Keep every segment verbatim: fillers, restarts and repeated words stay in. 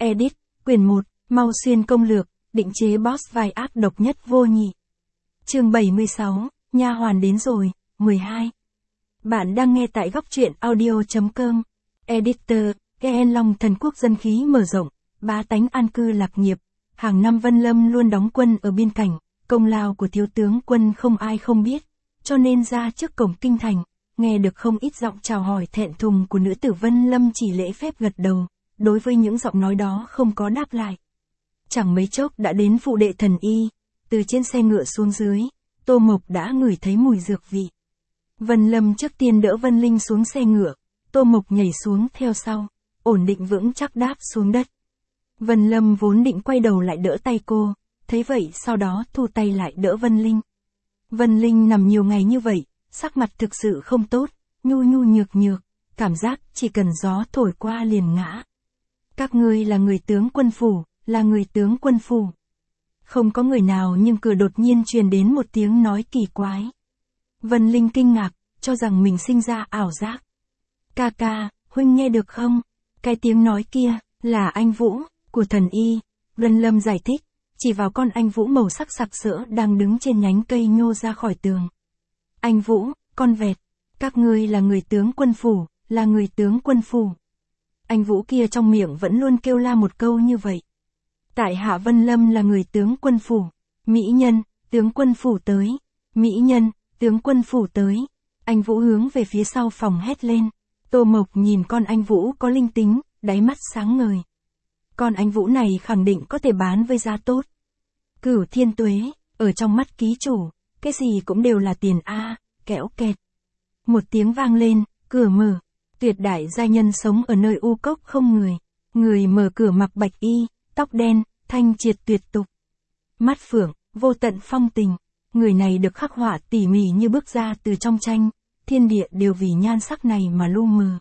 Edit, quyển một, Mau Xuyên công lược, định chế boss vai ác độc nhất vô nhị. Chương bảy mươi sáu, nha hoàn đến rồi, mười hai. Bạn đang nghe tại góc truyện audio chấm com. Editor, Ghen Long thần quốc dân khí mở rộng, bá tánh an cư lạc nghiệp. Hàng năm Vân Lâm luôn đóng quân ở biên cảnh, công lao của thiếu tướng quân không ai không biết, cho nên ra trước cổng kinh thành, nghe được không ít giọng chào hỏi thẹn thùng của nữ tử Vân Lâm chỉ lễ phép gật đầu, đối với những giọng nói đó không có đáp lại. Chẳng mấy chốc đã đến phụ đệ thần y, từ trên xe ngựa xuống dưới, Tô Mộc đã ngửi thấy mùi dược vị. Vân Lâm trước tiên đỡ Vân Linh xuống xe ngựa, Tô Mộc nhảy xuống theo sau, ổn định vững chắc đáp xuống đất. Vân Lâm vốn định quay đầu lại đỡ tay cô, thấy vậy sau đó thu tay lại đỡ Vân Linh. Vân Linh nằm nhiều ngày như vậy, sắc mặt thực sự không tốt, nhu nhu nhược nhược, cảm giác chỉ cần gió thổi qua liền ngã. Các ngươi là người tướng quân phủ, là người tướng quân phủ. Không có người nào nhưng cửa đột nhiên truyền đến một tiếng nói kỳ quái. Vân Linh kinh ngạc, cho rằng mình sinh ra ảo giác. Ca ca, huynh nghe được không? Cái tiếng nói kia, là anh Vũ, của thần y. Vân Lâm giải thích, chỉ vào con anh Vũ màu sắc sặc sỡ đang đứng trên nhánh cây nhô ra khỏi tường. Anh Vũ, con vẹt, các ngươi là người tướng quân phủ, là người tướng quân phủ. Anh Vũ kia trong miệng vẫn luôn kêu la một câu như vậy. Tại hạ Vân Lâm là người tướng quân phủ. Mỹ nhân, tướng quân phủ tới. Mỹ nhân, tướng quân phủ tới. Anh Vũ hướng về phía sau phòng hét lên. Tô Mộc nhìn con anh Vũ có linh tính, đáy mắt sáng ngời. Con anh Vũ này khẳng định có thể bán với giá tốt. Cửu thiên tuế, ở trong mắt ký chủ, cái gì cũng đều là tiền a, kẽo kẹt. Một tiếng vang lên, cửa mở. Tuyệt đại giai nhân sống ở nơi u cốc không người. Người mở cửa mặc bạch y, tóc đen, thanh triệt tuyệt tục. Mắt phượng, vô tận phong tình. Người này được khắc họa tỉ mỉ như bước ra từ trong tranh, thiên địa đều vì nhan sắc này mà lu mờ.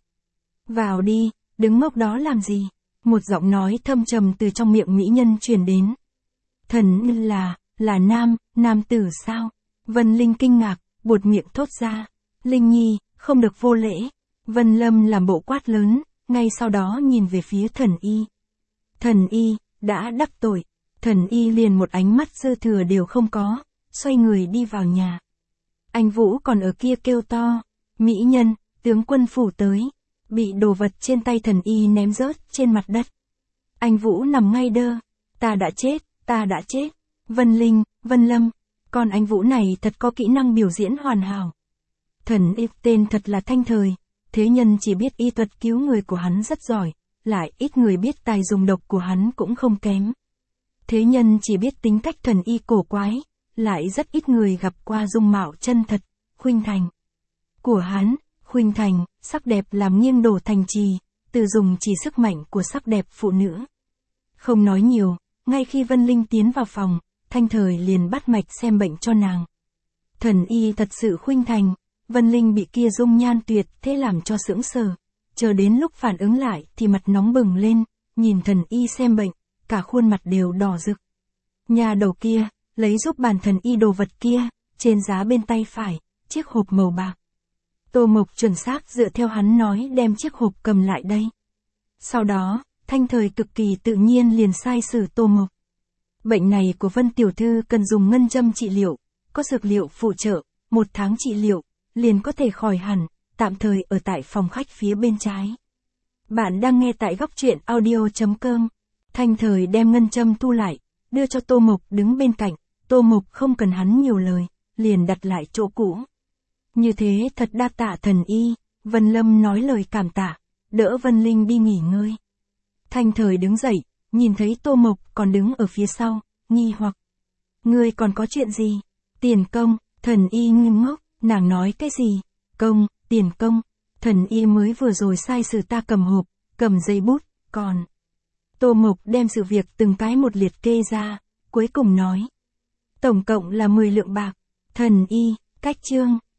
Vào đi, đứng ngốc đó làm gì? Một giọng nói thâm trầm từ trong miệng mỹ nhân truyền đến. Thần là, là nam, nam tử sao? Vân Linh kinh ngạc, buột miệng thốt ra. Linh Nhi, không được vô lễ. Vân Lâm làm bộ quát lớn, ngay sau đó nhìn về phía thần y. Thần y, đã đắc tội. Thần y liền một ánh mắt dư thừa đều không có, xoay người đi vào nhà. Anh Vũ còn ở kia kêu to. Mỹ nhân, tướng quân phủ tới. Bị đồ vật trên tay thần y ném rớt trên mặt đất. Anh Vũ nằm ngay đơ. Ta đã chết, ta đã chết. Vân Linh, Vân Lâm. Còn anh Vũ này thật có kỹ năng biểu diễn hoàn hảo. Thần y tên thật là Thanh Thời. Thế nhân chỉ biết y thuật cứu người của hắn rất giỏi, lại ít người biết tài dùng độc của hắn cũng không kém. Thế nhân chỉ biết tính cách thần y cổ quái, lại rất ít người gặp qua dung mạo chân thật, khuynh thành. Của hắn, khuynh thành, sắc đẹp làm nghiêng đổ thành trì, từ dùng chỉ sức mạnh của sắc đẹp phụ nữ. Không nói nhiều, ngay khi Vân Linh tiến vào phòng, Thanh Thời liền bắt mạch xem bệnh cho nàng. Thần y thật sự khuynh thành. Vân Linh bị kia dung nhan tuyệt thế làm cho sững sờ, chờ đến lúc phản ứng lại thì mặt nóng bừng lên, nhìn thần y xem bệnh, cả khuôn mặt đều đỏ rực. Nhà đầu kia, lấy giúp bản thần y đồ vật kia, trên giá bên tay phải, chiếc hộp màu bạc. Tô Mộc chuẩn xác dựa theo hắn nói đem chiếc hộp cầm lại đây. Sau đó, Thanh Thời cực kỳ tự nhiên liền sai sử Tô Mộc. Bệnh này của Vân Tiểu Thư cần dùng ngân châm trị liệu, có dược liệu phụ trợ, một tháng trị liệu, liền có thể khỏi hẳn, tạm thời ở tại phòng khách phía bên trái. Bạn đang nghe tại góc truyện audio chấm com. Thanh Thời đem ngân châm thu lại, đưa cho Tô Mộc đứng bên cạnh, Tô Mộc không cần hắn nhiều lời, liền đặt lại chỗ cũ. Như thế thật đa tạ thần y, Vân Lâm nói lời cảm tạ, đỡ Vân Linh đi nghỉ ngơi. Thanh Thời đứng dậy, nhìn thấy Tô Mộc còn đứng ở phía sau, nghi hoặc. Ngươi còn có chuyện gì? Tiền công, thần y ngưng ngốc. Nàng nói cái gì? Công, tiền công. Thần y mới vừa rồi sai sử ta cầm hộp, cầm giấy bút, còn. Tô Mộc đem sự việc từng cái một liệt kê ra, cuối cùng nói. Tổng cộng là mười lượng bạc. Thần y, cách chương.